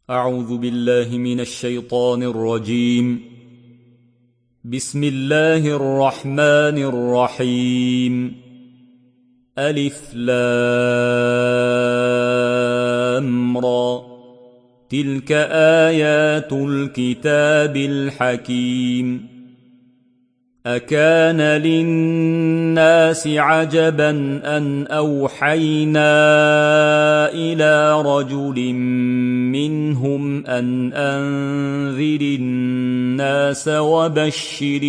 أعوذ بالله من الشيطان الرجيم. بسم الله الرحمن الرحيم. ألف لام را. تلك آيات الكتاب الحكيم. أكان للناس عجبا أن أوحينا إلى رجل منهم أن أنذر الناس وبشر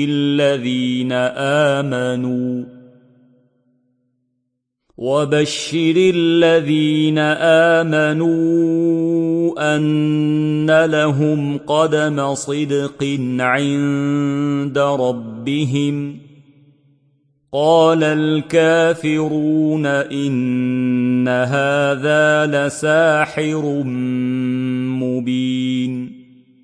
الذين آمنوا أن لهم قدم صدق عند ربهم. قال الكافرون إن هذا لساحر مبين.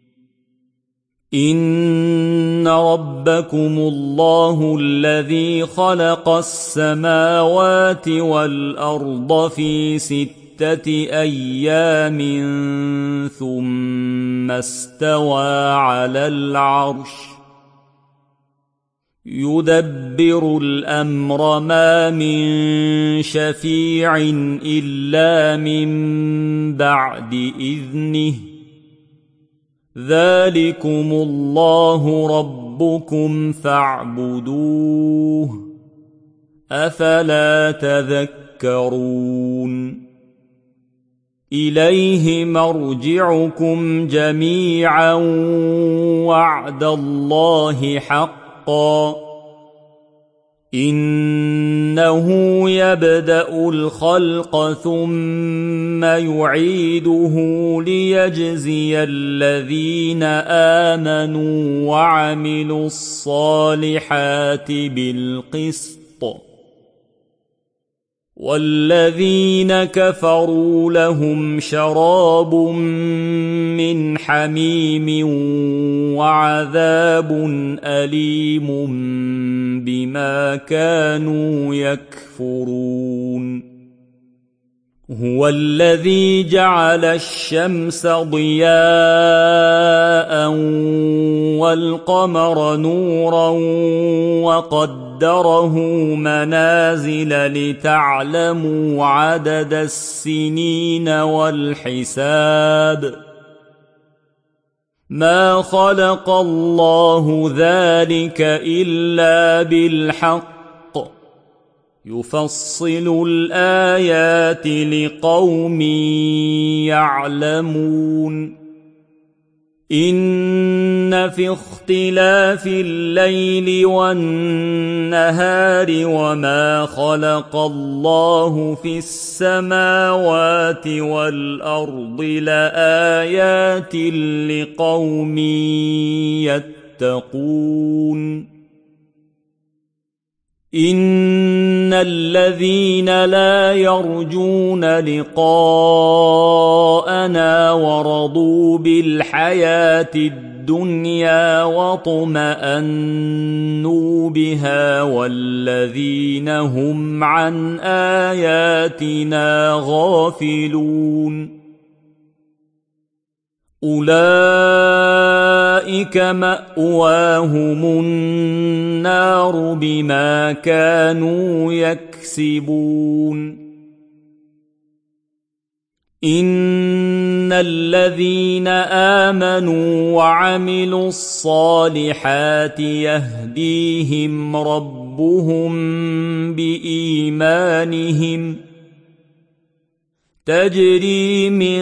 إن ربكم الله الذي خلق السماوات والأرض في 6 أيام ثم استوى على العرش يدبر الأمر ما من شفيع إلا من بعد إذنه. ذلكم الله ربكم فاعبدوه أفلا تذكرون. إليه مرجعكم جميعا وعد الله حقا. إنه يبدأ الخلق ثم يعيده ليجزي الذين آمنوا وعملوا الصالحات بالقسط، والذين كفروا لهم شراب من حميم وعذاب أليم بما كانوا يكفرون. هو الذي جعل الشمس ضياء والقمر نورا وقدره منازل لتعلموا عدد السنين والحساب. ما خلق الله ذلك إلا بالحق يفصل الآيات لقوم يعلمون. إن في اختلاف الليل والنهار وما خلق الله في السماوات والأرض لآيات لقوم يتقون. إن الذين لا يرجون لقاءنا ورضوا بالحياة الدنيا واطمأنوا بها والذين هم عن آياتنا غافلون أولئك مأواهم النار بما كانوا يكسبون. إن الذين آمنوا وعملوا الصالحات يهديهم ربهم بإيمانهم تجري من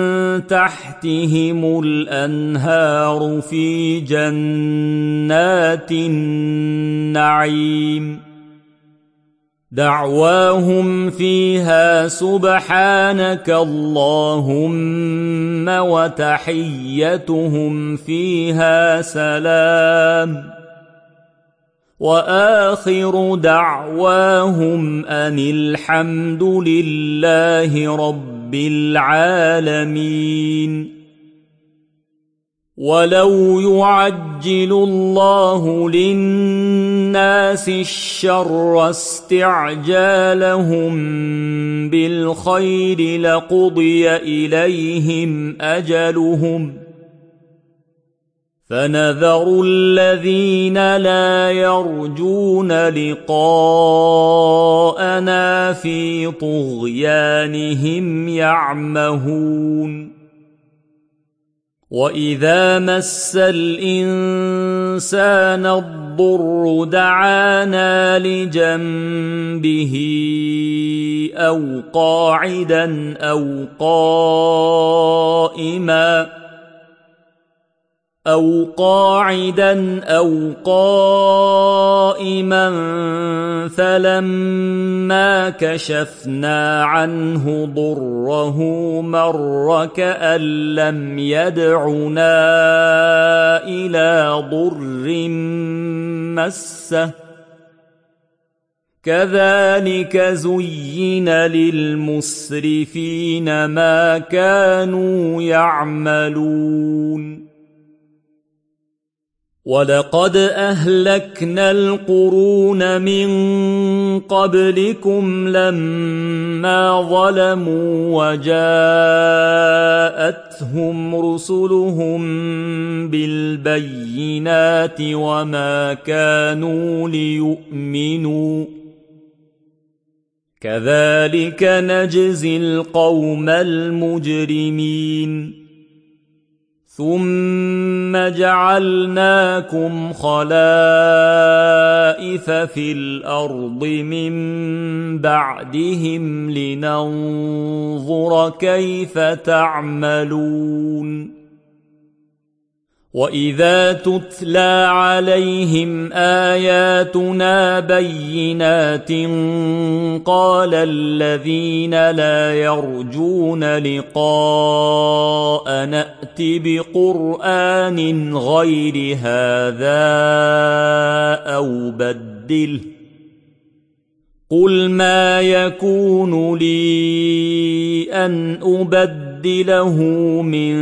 تحتهم الأنهار في جنات النعيم. دعواهم فيها سبحانك اللهم وتحيتهم فيها سلام وآخر دعواهم أن الحمد لله رب العالمين. ولو يعجل الله للناس الشر استعجالهم بالخير لقضي إليهم أجلهم فنذر الذين لا يرجون لقاءنا في طغيانهم يعمهون وإذا مس الإنسان الضر دعانا لجنبه أو قاعدا أو قائما فلما كشفنا عنه ضره مر كأن لم يدعنا إلى ضر مسه كذلك زين للمسرفين ما كانوا يعملون ولقد أهلكنا القرون من قبلكم لما ظلموا وجاءتهم رسلهم بالبينات وما كانوا ليؤمنوا كذلك نجزي القوم المجرمين ثم جعلناكم خلائف في الأرض من بعدهم لننظر كيف تعملون وإذا تتلى عليهم آياتنا بينات قال الذين لا يرجون لقاء نأت بقرآن غير هذا أو بدله قل ما يكون لي أن أبدله من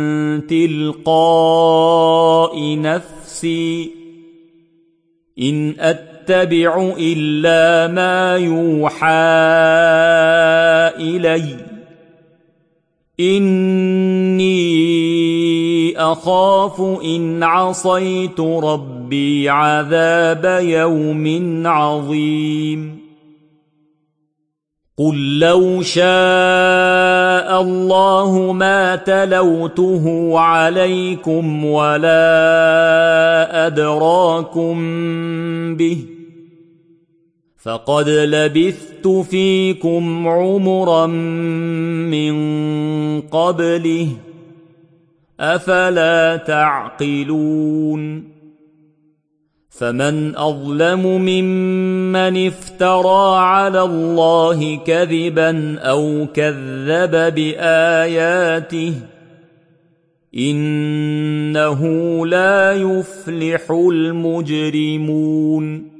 تلقاء نفسي إن أتبع إلا ما يوحى إلي إني أخاف إن عصيت ربي عذاب يوم عظيم قل لو شاء الله ما تلوته عليكم ولا أدراكم به فقد لبثت فيكم عمرا من قبله أفلا تعقلون فمن أظلم ممن افترى على الله كذبا أو كذب بآياته إنه لا يفلح المجرمون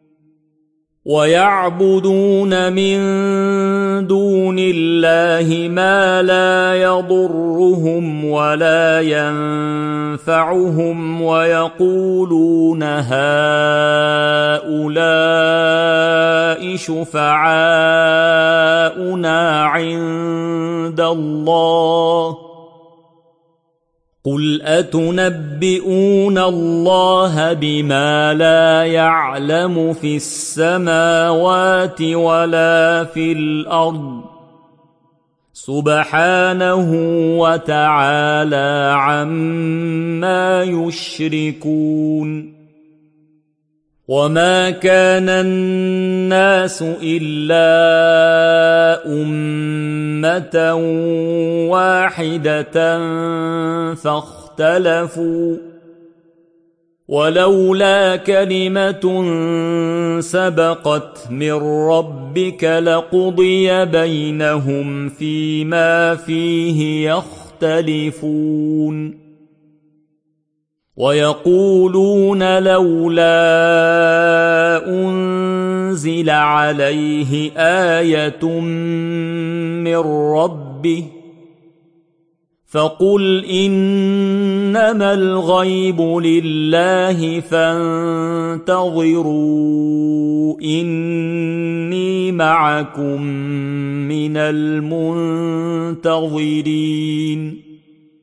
ويعبدون من دون الله ما لا يضرهم ولا ينفعهم ويقولون هؤلاء شفعاؤنا عند الله قل أتنبئون الله بما لا يعلم في السماوات ولا في الأرض سبحانه وتعالى عما يشركون وما كان الناس إلا أمة واحدة فاختلفوا ولولا كلمة سبقت من ربك لقضي بينهم فيما فيه يختلفون ويقولون لولا أنزل عليه آية من ربه فقل إنما الغيب لله فانتظروا إني معكم من المنتظرين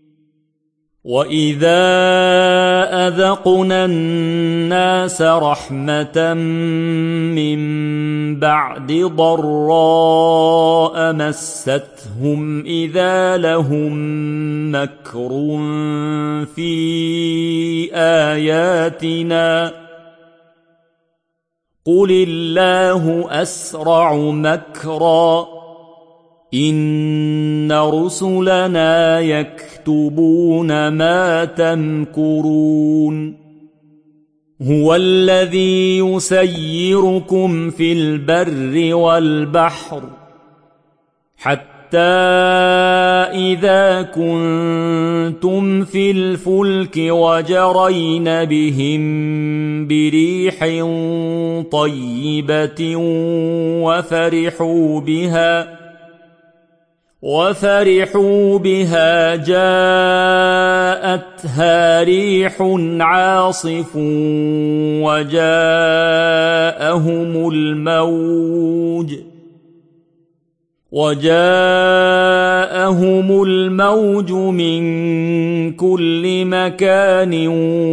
وإذا أذقنا الناس رحمة من بعد ضراء مستهم إذا لهم مكر في آياتنا قل الله أسرع مكرا إن رسلنا يكتبون ما تمكرون هو الذي يسيركم في البر والبحر حتى إذا كنتم في الفلك وجرين بهم بريح طيبة وفرحوا بها جاءتها ريح عاصف وجاءهم الموج من كل مكان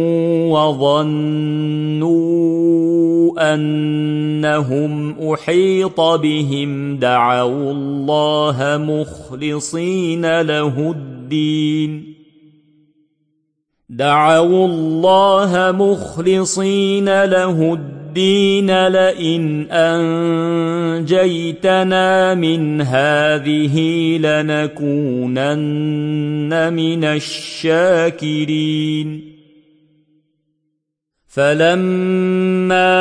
وظنوا أنهم أحيط بهم دعوا الله مخلصين له الدين لئن أنجيتنا من هذه لنكونن من الشاكرين فلما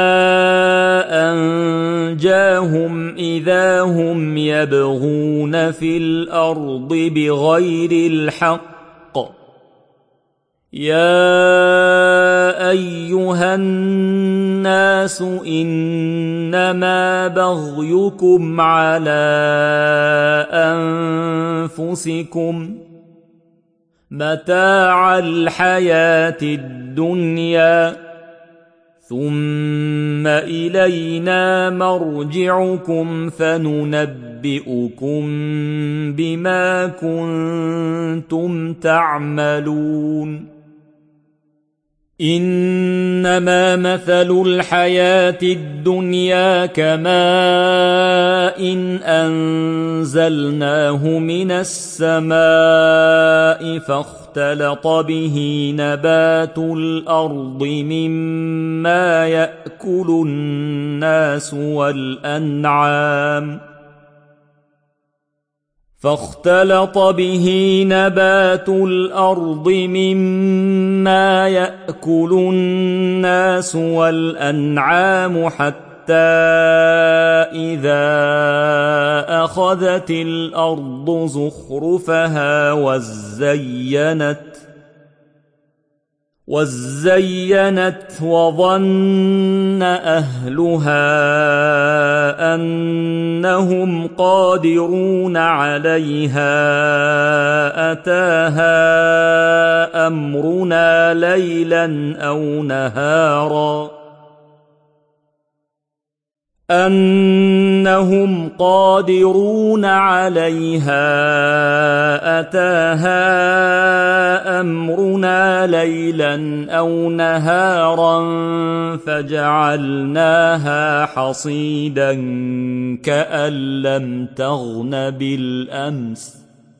أنجاهم إذا هم يبغون في الأرض بغير الحق يا أيها الناس إنما بغيكم على أنفسكم متاع الحياة الدنيا ثم إلينا مرجعكم فننبئكم بما كنتم تعملون إنما مثل الحياة الدنيا كماء إن أنزلناه من السماء فاختلط به نبات الأرض مما يأكل الناس والأنعام حتى إذا أخذت الأرض زخرفها وزينت وظن أهلها أنهم قادرون عليها أتاها أمرنا ليلا أو نهارا فجعلناها حصيدا كأن لم تغن بالأمس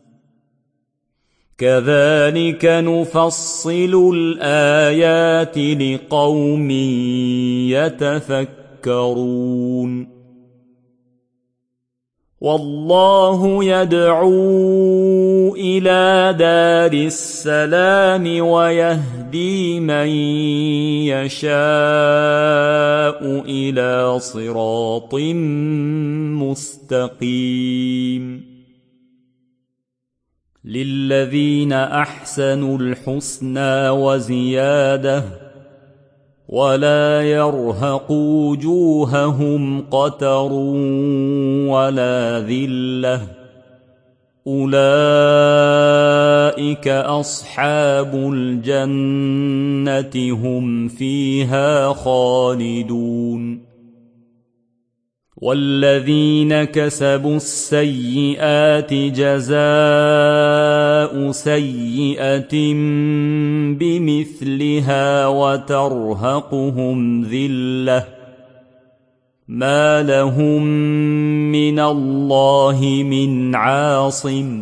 كذلك نفصل الآيات لقوم يتفكرون والله يدعو إلى دار السلام ويهدي من يشاء إلى صراط مستقيم للذين أحسنوا الحسنى وزيادة ولا يرهق وجوههم قتر ولا ذلة أولئك أصحاب الجنة هم فيها خالدون والذين كسبوا السيئات جزاء سيئة بمثلها وترهقهم ذلة ما لهم من الله من عاصم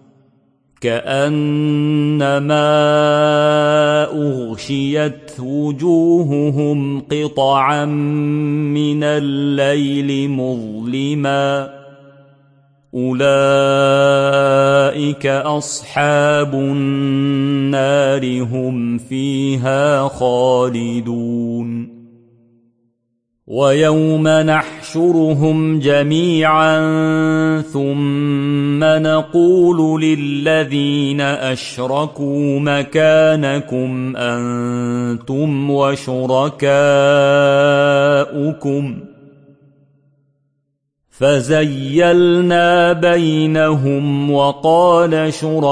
كأنما أغشيت وجوههم قطعا من الليل مظلما أولئك أصحاب النار هم فيها خالدون ويوم نحشرهم جميعا ثم نقول للذين أشركوا مكانكم أنتم وشركاؤكم فزيلنا بينهم وقال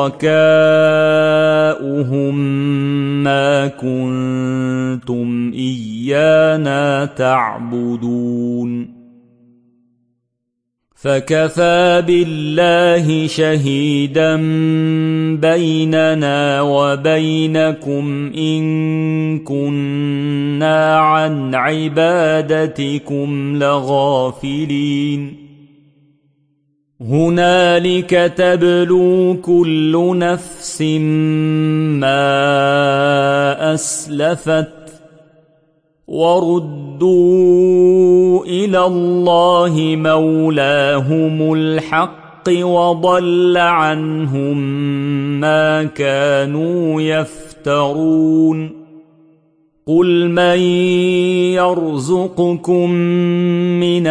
شركاؤهم ما كنتم إيانا تعبدون فكفى بالله شهيدا بيننا وبينكم إن كنا عن عبادتكم لغافلين هنالك تبلو كل نفس ما أسلفت وردوا إلى الله مولاهم الحق وضل عنهم ما كانوا يفترون قل من يرزقكم من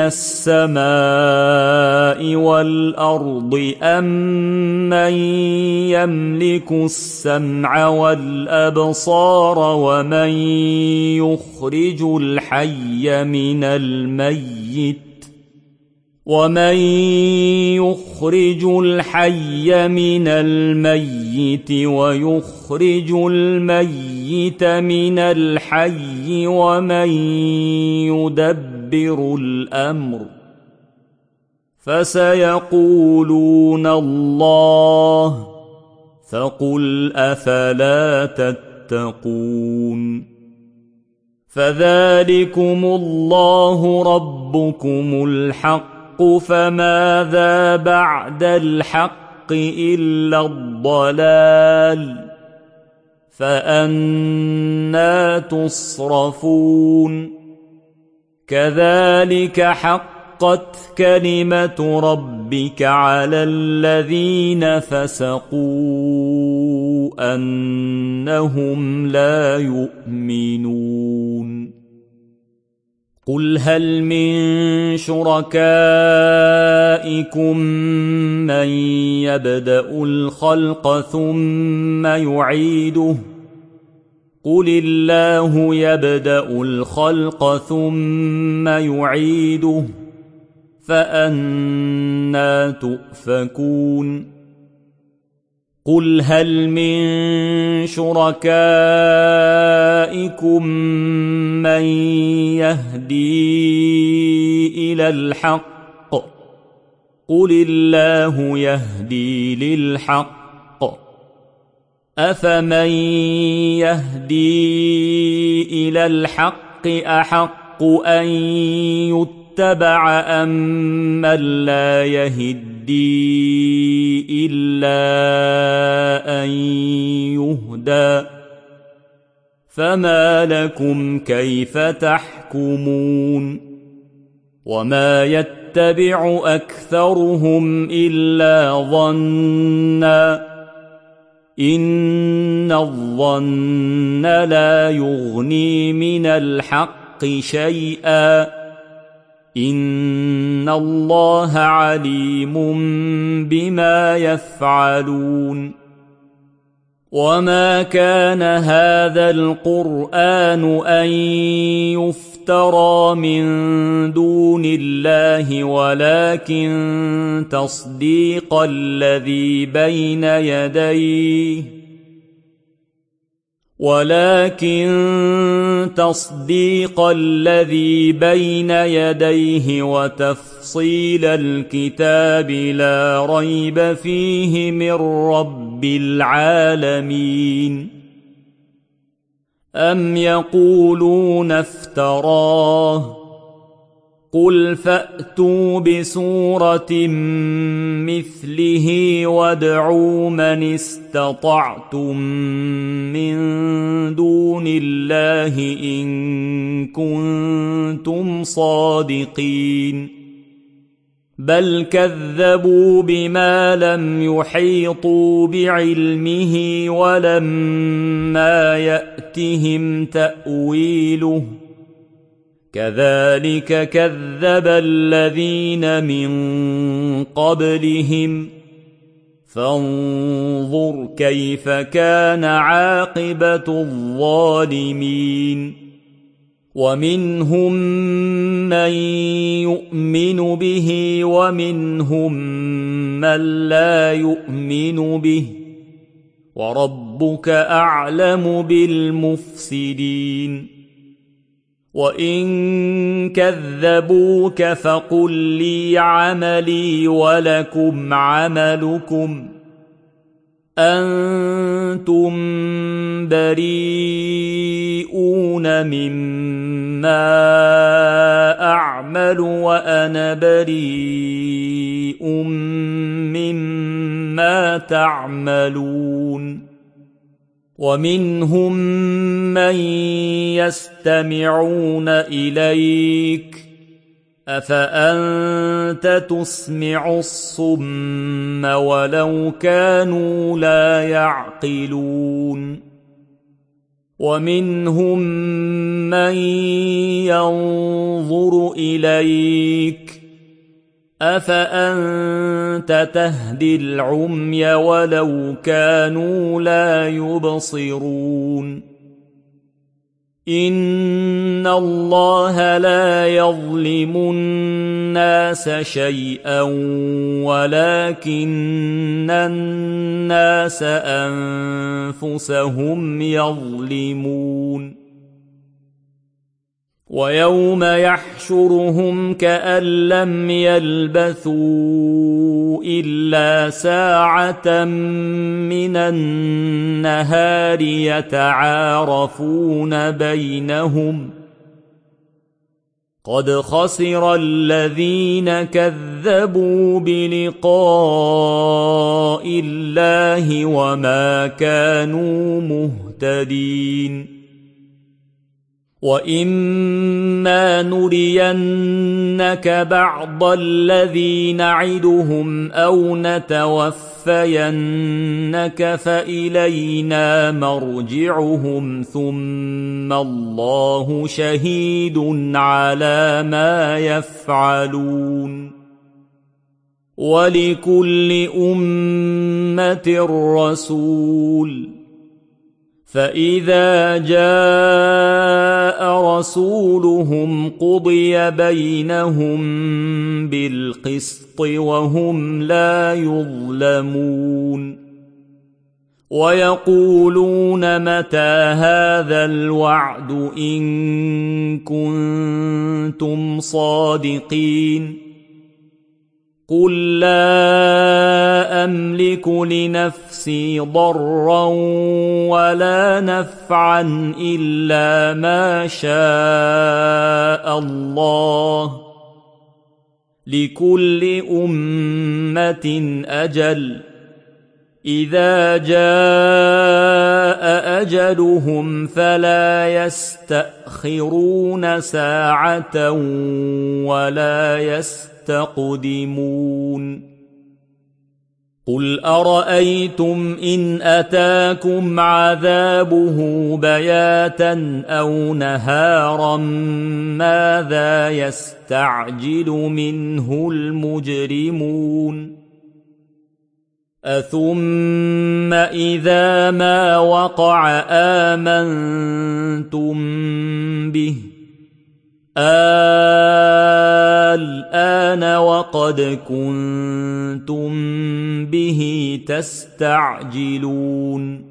السماء والأرض أم من يملك السمع والأبصار ومن يخرج الحي من الميت ويخرج الميت من الحي ومن يدبر الأمر فسيقولون الله فقل أفلا تتقون فذلكم الله ربكم الحق فماذا بعد الحق إلا الضلال فأنى تصرفون كذلك حقت كلمة ربك على الذين فسقوا أنهم لا يؤمنون قل هل من شركائكم من يبدأ الخلق ثم يعيده قل الله يبدأ الخلق ثم يعيده فأنى تؤفكون قل هل من شركائكم من يهدي إلى الحق قل الله يهدي للحق أفمن يهدي إلى الحق أحق أن يتبع أم من لا يهدي إلا أن يهدى فما لكم كيف تحكمون وما يتبع أكثرهم إلا ظنّا إن الظن لا يغني من الحق شيئا إن الله عليم بما يفعلون وما كان هذا القرآن أن يفترى افترى من دون الله ولكن تصديق الذي بين يديه وتفصيل الكتاب لا ريب فيه من رب العالمين. أم يقولون افتراه قل فأتوا بسورة مثله وادعوا من استطعتم من دون الله إن كنتم صادقين. بل كذبوا بما لم يحيطوا بعلمه ولما يأتهم تأويله كذلك كذب الذين من قبلهم فانظر كيف كان عاقبة الظالمين. ومنهم من يؤمن به ومنهم من لا يؤمن به وربك أعلم بالمفسدين. وإن كذبوك فقل لي عملي ولكم عملكم أنتم بريئون مما أعمل وأنا بريء مما تعملون. ومنهم من يستمعون إليك أفأنت تسمع الصم ولو كانوا لا يعقلون. ومنهم من ينظر إليك أفأنت تهدي العمي ولو كانوا لا يبصرون. إن الله لا يظلم الناس شيئا ولكن الناس أنفسهم يظلمون. ويوم يحشرهم كأن لم يلبثوا إلا ساعة من النهار يتعارفون بينهم قد خسر الذين كذبوا بلقاء الله وما كانوا مهتدين. وإما نرينك بعض الذي نعدهم أو نتوفينك فإلينا مرجعهم ثم الله شهيد على ما يفعلون. ولكل أمة رسول فإذا جاء رسولهم قضي بينهم بالقسط وهم لا يظلمون. ويقولون متى هذا الوعد إن كنتم صادقين. قل لا أملك لنفسي ضرا ولا نفعا إلا ما شاء الله لكل أمة أجل إذا جاء أجلهم فلا يستأخرون ساعة ولا يستقدمون. قل أرأيتم إن أتاكم عذابه بياتا أو نهارا ماذا يستعجل منه المجرمون. أثم إذا ما وقع آمنتم به الآن وقد كنتم به تستعجلون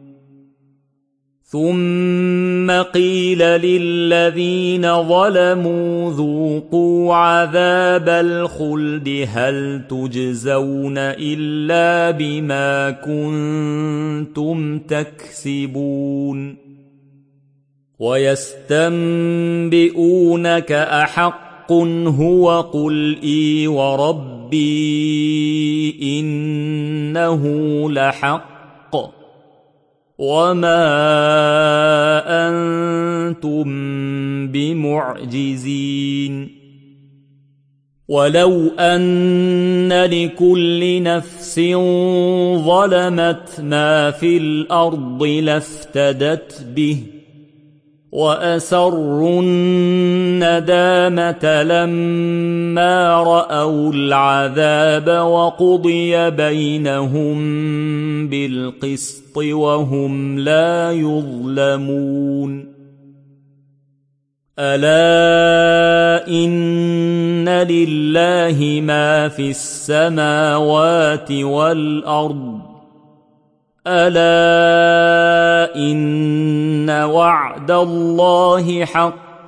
ثم قيل للذين ظلموا ذوقوا عذاب الخلد هل تجزون إلا بما كنتم تكسبون ويستنبئونك أحق هو قل إي وربي إنه لحق وما أنتم بمعجزين ولو أن لكل نفس ظلمت ما في الأرض لافتدت به وأسروا الندامة لما رأوا العذاب وقضي بينهم بالقسط وهم لا يظلمون ألا إن لله ما في السماوات والأرض ألا إن وعد الله حق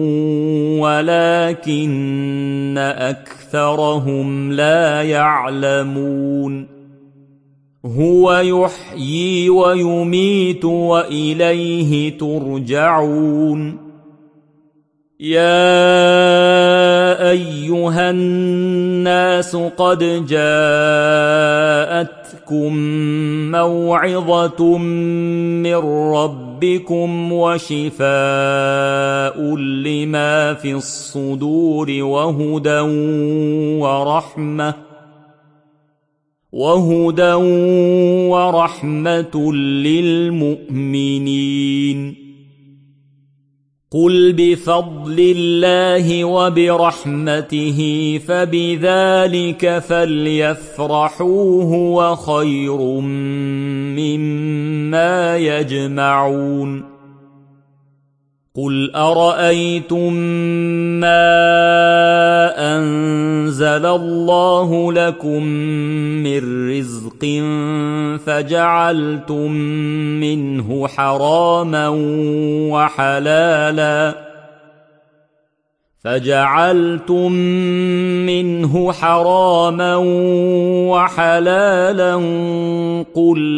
ولكن أكثرهم لا يعلمون هو يحيي ويميت وإليه ترجعون يا أيها الناس قد جاءتكم موعظة من ربكم وشفاء لما في الصدور وهدى ورحمة للمؤمنين قل بفضل الله وبرحمته فبذلك فليفرحوا هو خير مما يجمعون قل أرأيتم ما أنزل الله لكم من رزق فجعلتم منه حراما وحلالا قل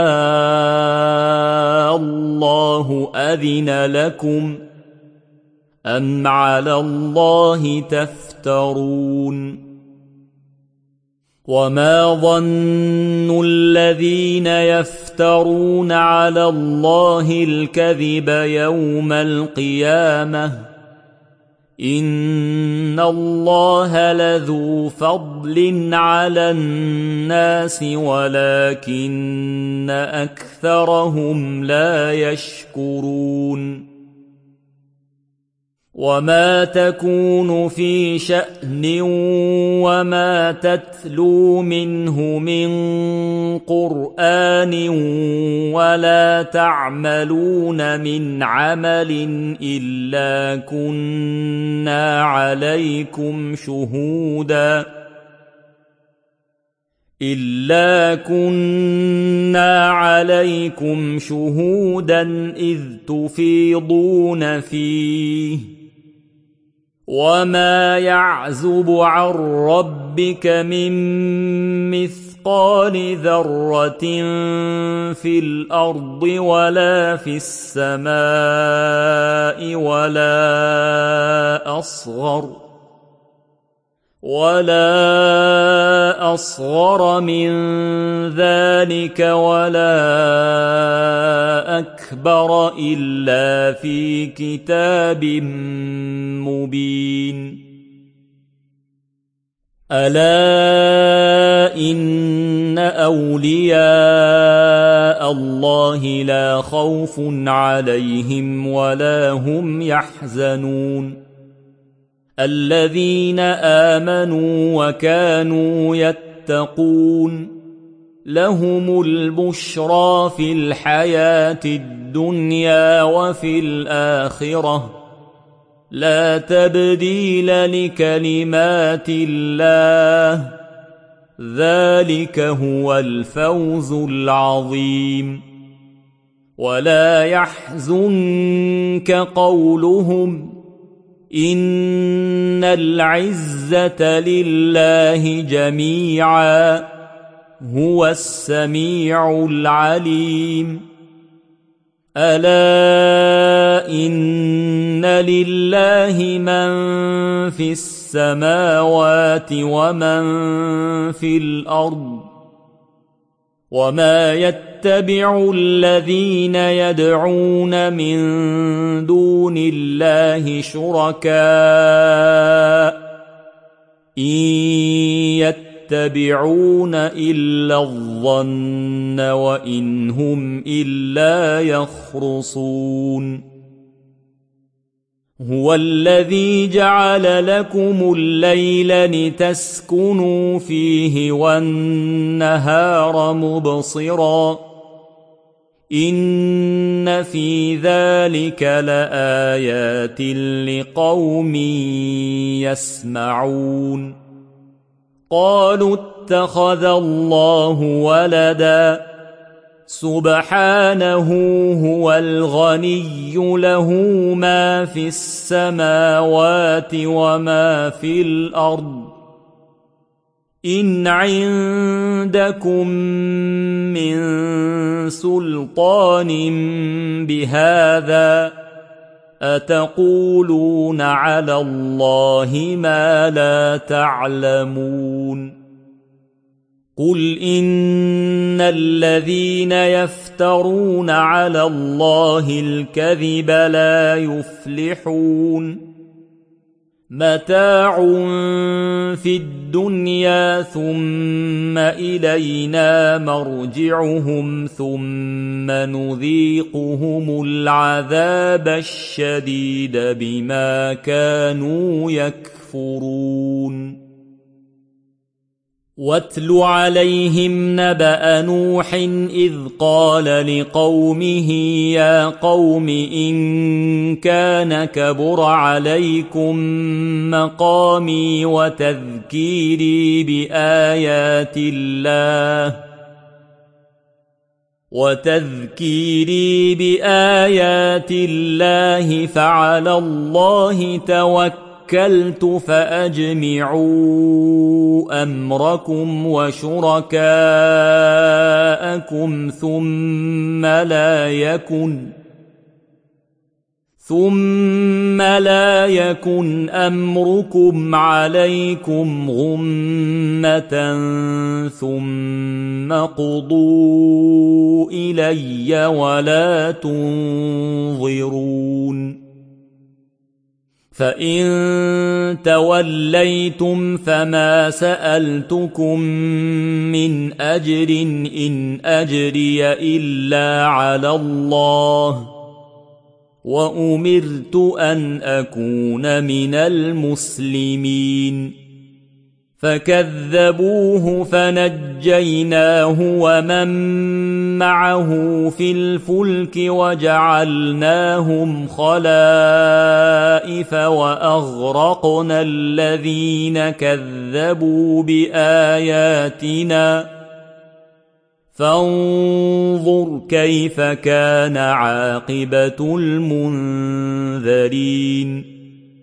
الله أذن لكم أم على الله تفترون وما ظن الذين يفترون على الله الكذب يوم القيامة إن الله لذو فضل على الناس ولكن أكثرهم لا يشكرون وما تكون في شأن وما تتلو منه من قرآن ولا تعملون من عمل إلا كنا عليكم شهودا إذ تفيضون فيه وما يعزب عن ربك من مثقال ذرة في الأرض ولا في السماء ولا أصغر من ذلك ولا أكبر إلا في كتاب مبين ألا إن أولياء الله لا خوف عليهم ولا هم يحزنون الذين آمنوا وكانوا يتقون لهم البشرى في الحياة الدنيا وفي الآخرة لا تبديل لكلمات الله ذلك هو الفوز العظيم ولا يحزنك قولهم إن العزة لله جميعا هو السميع العليم ألا إن لله من في السماوات ومن في الأرض وما يتبع الذين يدعون من دون الله شركاء إن يتبعون إلا الظن وإن هم إلا يخرصون هو الذي جعل لكم الليل لتسكنوا فيه والنهار مبصرا إن في ذلك لآيات لقوم يسمعون قالوا اتخذ الله ولدا سبحانه هو الغني له ما في السماوات وما في الأرض إن عندكم من سلطان بهذا أتقولون على الله ما لا تعلمون قل إن الذين يفترون على الله الكذب لا يفلحون متاع في الدنيا ثم إلينا مرجعهم ثم نذيقهم العذاب الشديد بما كانوا يكفرون واتل عليهم نبأ نوح إذ قال لقومه يا قوم إن كان كبر عليكم مقامي وتذكيري بآيات الله فعلى الله توكلت فأجمعوا أمركم وشركاءكم ثم لا يكن أمركم عليكم غمة ثم قضوا إلي ولا تنظرون فإن توليتم فما سألتكم من أجر إن أجري إلا على الله وأمرت أن أكون من المسلمين فكذبوه فنجيناه ومن معه في الفلك وجعلناهم خلائف وأغرقنا الذين كذبوا بآياتنا فانظر كيف كان عاقبة المنذرين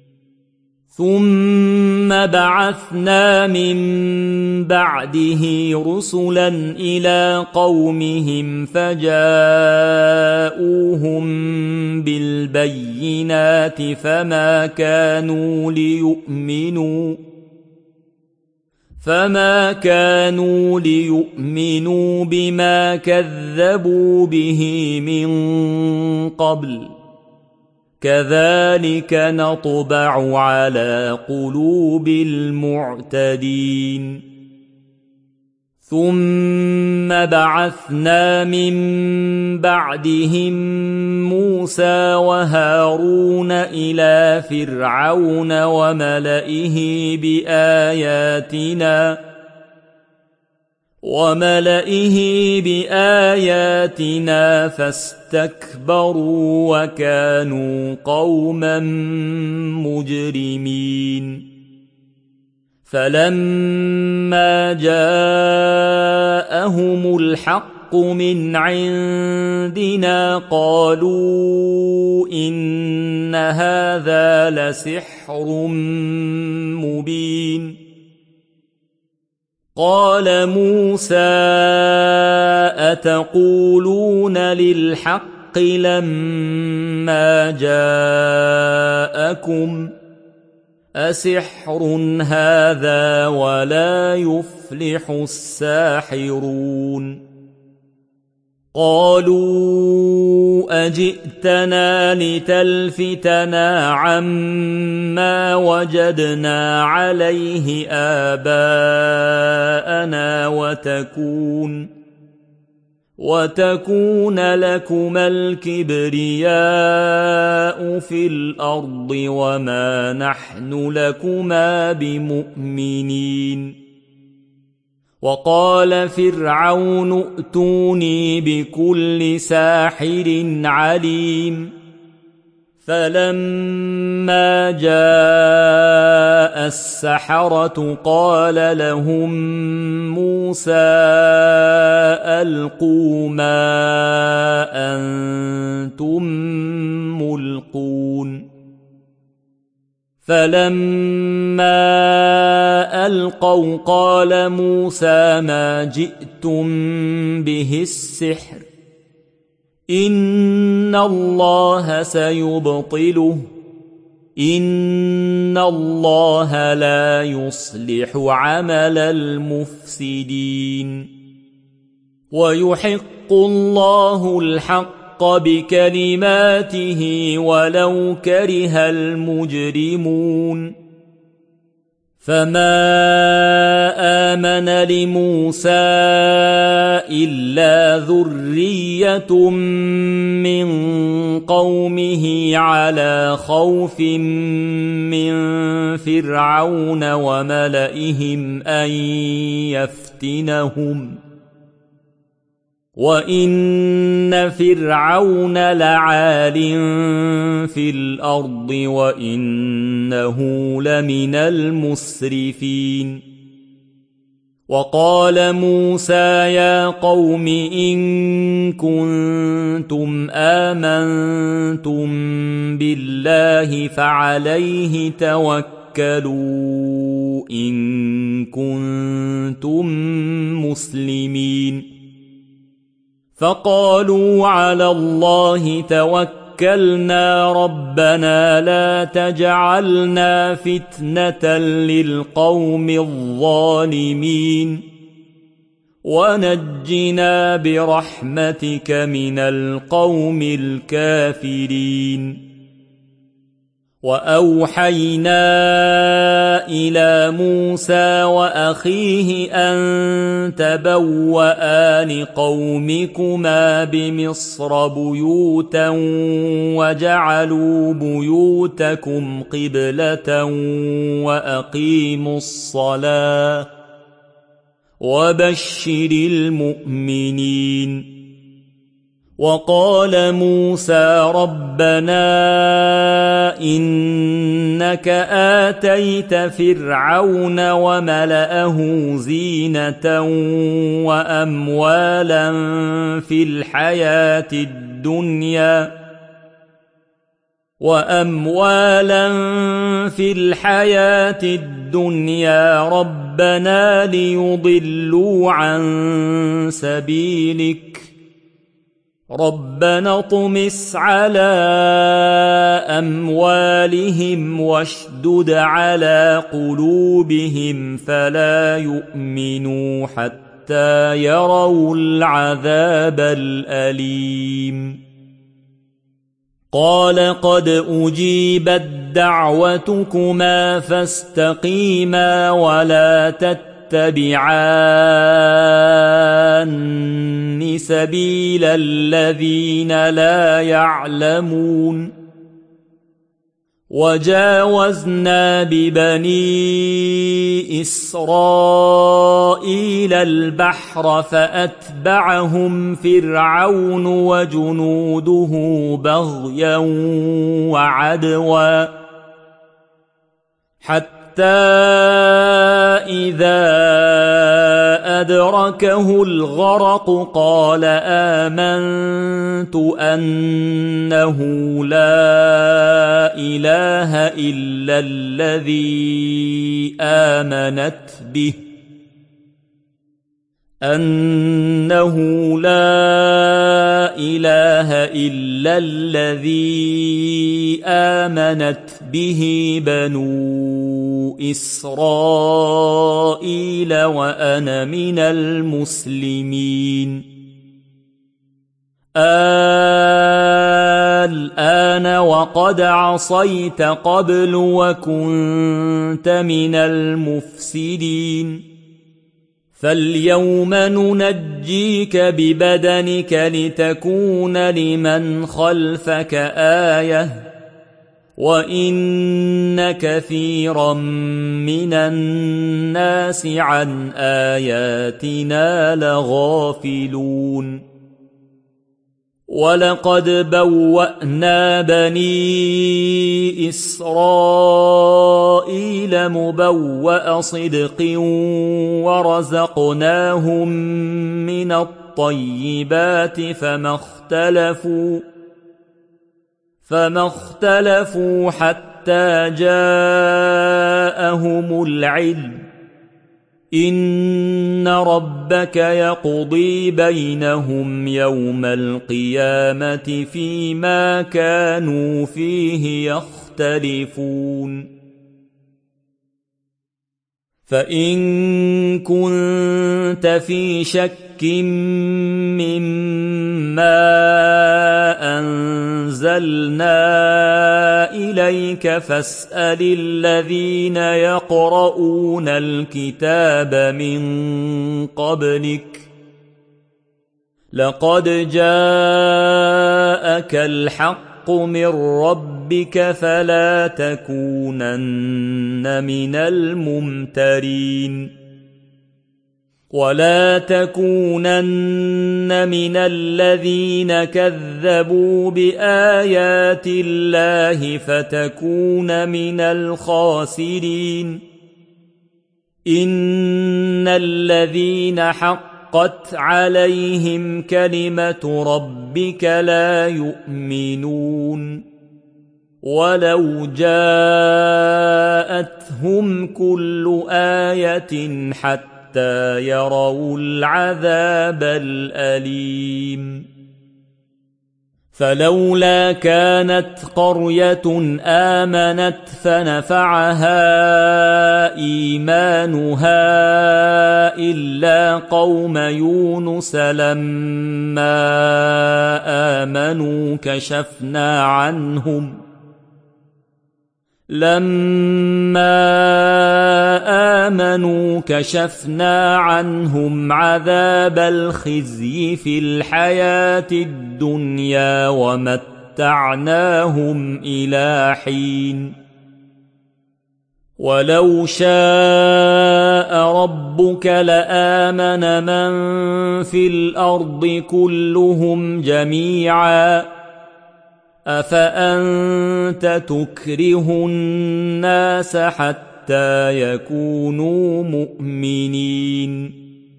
ثم بعثنا من بعده رسلا إلى قومهم فجاءوهم بالبينات فما كانوا ليؤمنوا بما كذبوا به من قبل كذلك نطبع على قلوب المعتدين ثم بعثنا من بعدهم موسى وهارون إلى فرعون وملئه بآياتنا فاستكبروا وكانوا قوما مجرمين فلما جاءهم الحق من عندنا قالوا إن هذا لسحر مبين قال موسى أتقولون للحق لما جاءكم أسحر هذا ولا يفلح الساحرون قالوا أجئتنا لتلفتنا عما وجدنا عليه آباءنا وتكون لكما الكبرياء في الأرض وما نحن لكما بمؤمنين وقال فرعون ائتوني بكل ساحر عليم فلما جاء السحرة قال لهم موسى ألقوا ما أنتم ملقون فلما ألقوا قال موسى ما جئتم به السحر إن الله سيبطله إن الله لا يصلح عمل المفسدين ويحق الله الحق بكلماته ولو كره المجرمون فما آمن لموسى إلا ذرية من قومه على خوف من فرعون وملئهم أن يفتنهم وإن فرعون لعال في الأرض وإنه لمن المسرفين وقال موسى يا قوم إن كنتم آمنتم بالله فعليه توكلوا إن كنتم مسلمين فقالوا على الله توكلنا ربنا لا تجعلنا فتنة للقوم الظالمين ونجنا برحمتك من القوم الكافرين وأوحينا إلى موسى وأخيه أن تبوأ لقومكما بمصر بيوتا وجعلوا بيوتكم قبلة وأقيموا الصلاة وبشر المؤمنين وقال موسى ربنا إنك آتيت فرعون وملأه زينة وأموالا في الحياة الدنيا ربنا ليضلوا عن سبيلك ربنا اطمس على أموالهم واشدد على قلوبهم فلا يؤمنوا حتى يروا العذاب الأليم قال قد أجيبت دعوتكما فاستقيما ولا تتبعان سبيل الذين لا يعلمون وجاوزنا ببني إسرائيل البحر فأتبعهم فرعون وجنوده بغيا وعدوا حتى إذا أدركه الغرق قال آمنت أنه لا إله إلا الذي آمنت به بنو إسرائيل وأنا من المسلمين الآن وقد عصيت قبل وكنت من المفسدين فاليوم ننجيك ببدنك لتكون لمن خلفك آية وإن كثيرا من الناس عن آياتنا لغافلون ولقد بوأنا بني إسرائيل مبوأ صدق ورزقناهم من الطيبات فما اختلفوا حتى جاءهم العلم إن ربك يقضي بينهم يوم القيامة فيما كانوا فيه يختلفون فإن كنت في شك مما أنزلنا إليك فاسأل الذين يقرؤون الكتاب من قبلك لقد جاءك الحق من ربك فلا تكونن من الممترين ولا تكونن من الذين كذبوا بآيات الله فتكون من الخاسرين إن الذين حقت عليهم كلمة ربك لا يؤمنون ولو جاءتهم كل آية حتى يروا العذاب الأليم فلولا كانت قرية آمنت فنفعها إيمانها إلا قوم يونس لما آمنوا كشفنا عنهم عذاب الخزي في الحياة الدنيا ومتعناهم إلى حين ولو شاء ربك لآمن من في الأرض كلهم جميعا أفأنت تكره الناس حتى يكونوا مؤمنين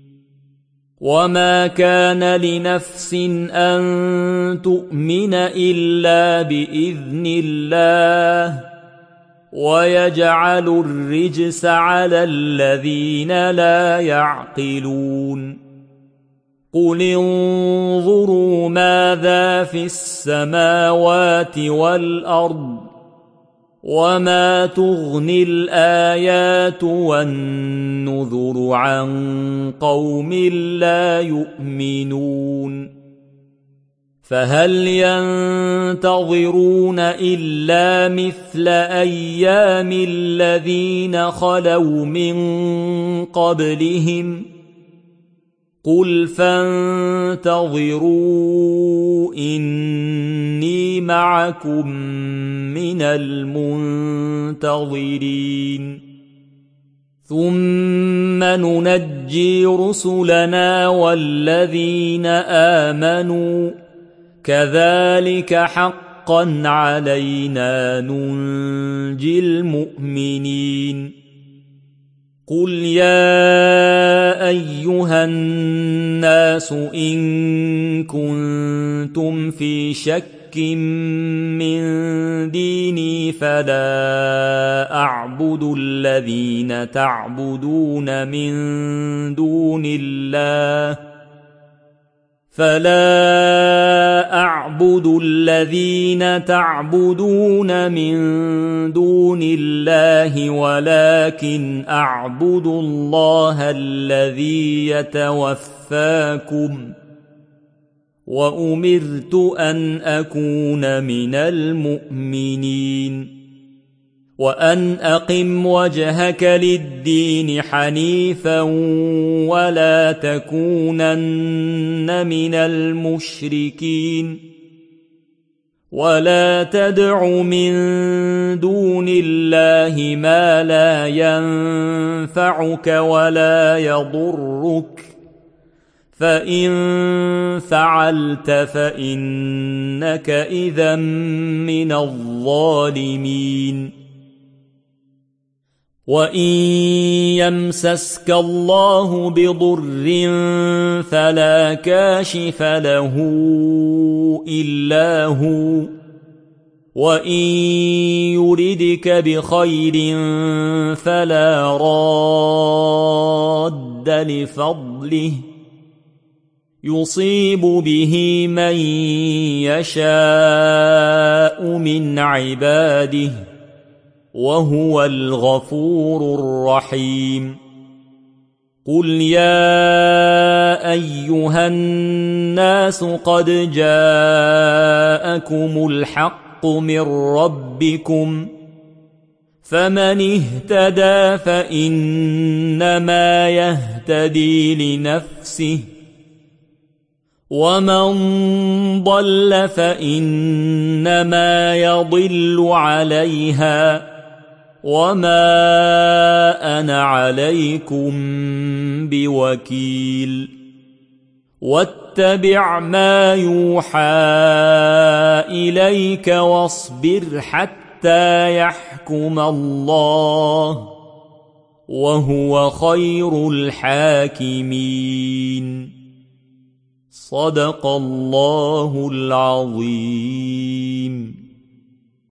وما كان لنفس أن تؤمن إلا بإذن الله ويجعل الرجس على الذين لا يعقلون قل انظروا ماذا في السماوات والأرض وما تغني الآيات والنذر عن قوم لا يؤمنون فهل ينتظرون إلا مثل أيام الذين خلوا من قبلهم قل فانتظروا إني معكم من المنتظرين ثم ننجي رسلنا والذين آمنوا كذلك حقا علينا ننجي المؤمنين قل يا أيها الناس إن كنتم في شك من ديني فلا أعبد الذين تعبدون من دون الله ولكن أعبد الله الذي يتوفاكم وأمرت أن أكون من المؤمنين وأن أقم وجهك للدين حنيفا ولا تكونن من المشركين ولا تدع من دون الله ما لا ينفعك ولا يضرك فإن فعلت فإنك إذا من الظالمين وإن يمسسك الله بضر فلا كاشف له إلا هو وإن يردك بخير فلا راد لفضله يصيب به من يشاء من عباده وهو الغفور الرحيم قل يا أيها الناس قد جاءكم الحق من ربكم فمن اهتدى فإنما يهتدي لنفسه ومن ضل فإنما يضل عليها وما أنا عليكم بوكيل واتبع ما يوحى إليك واصبر حتى يحكم الله وهو خير الحاكمين صدق الله العظيم.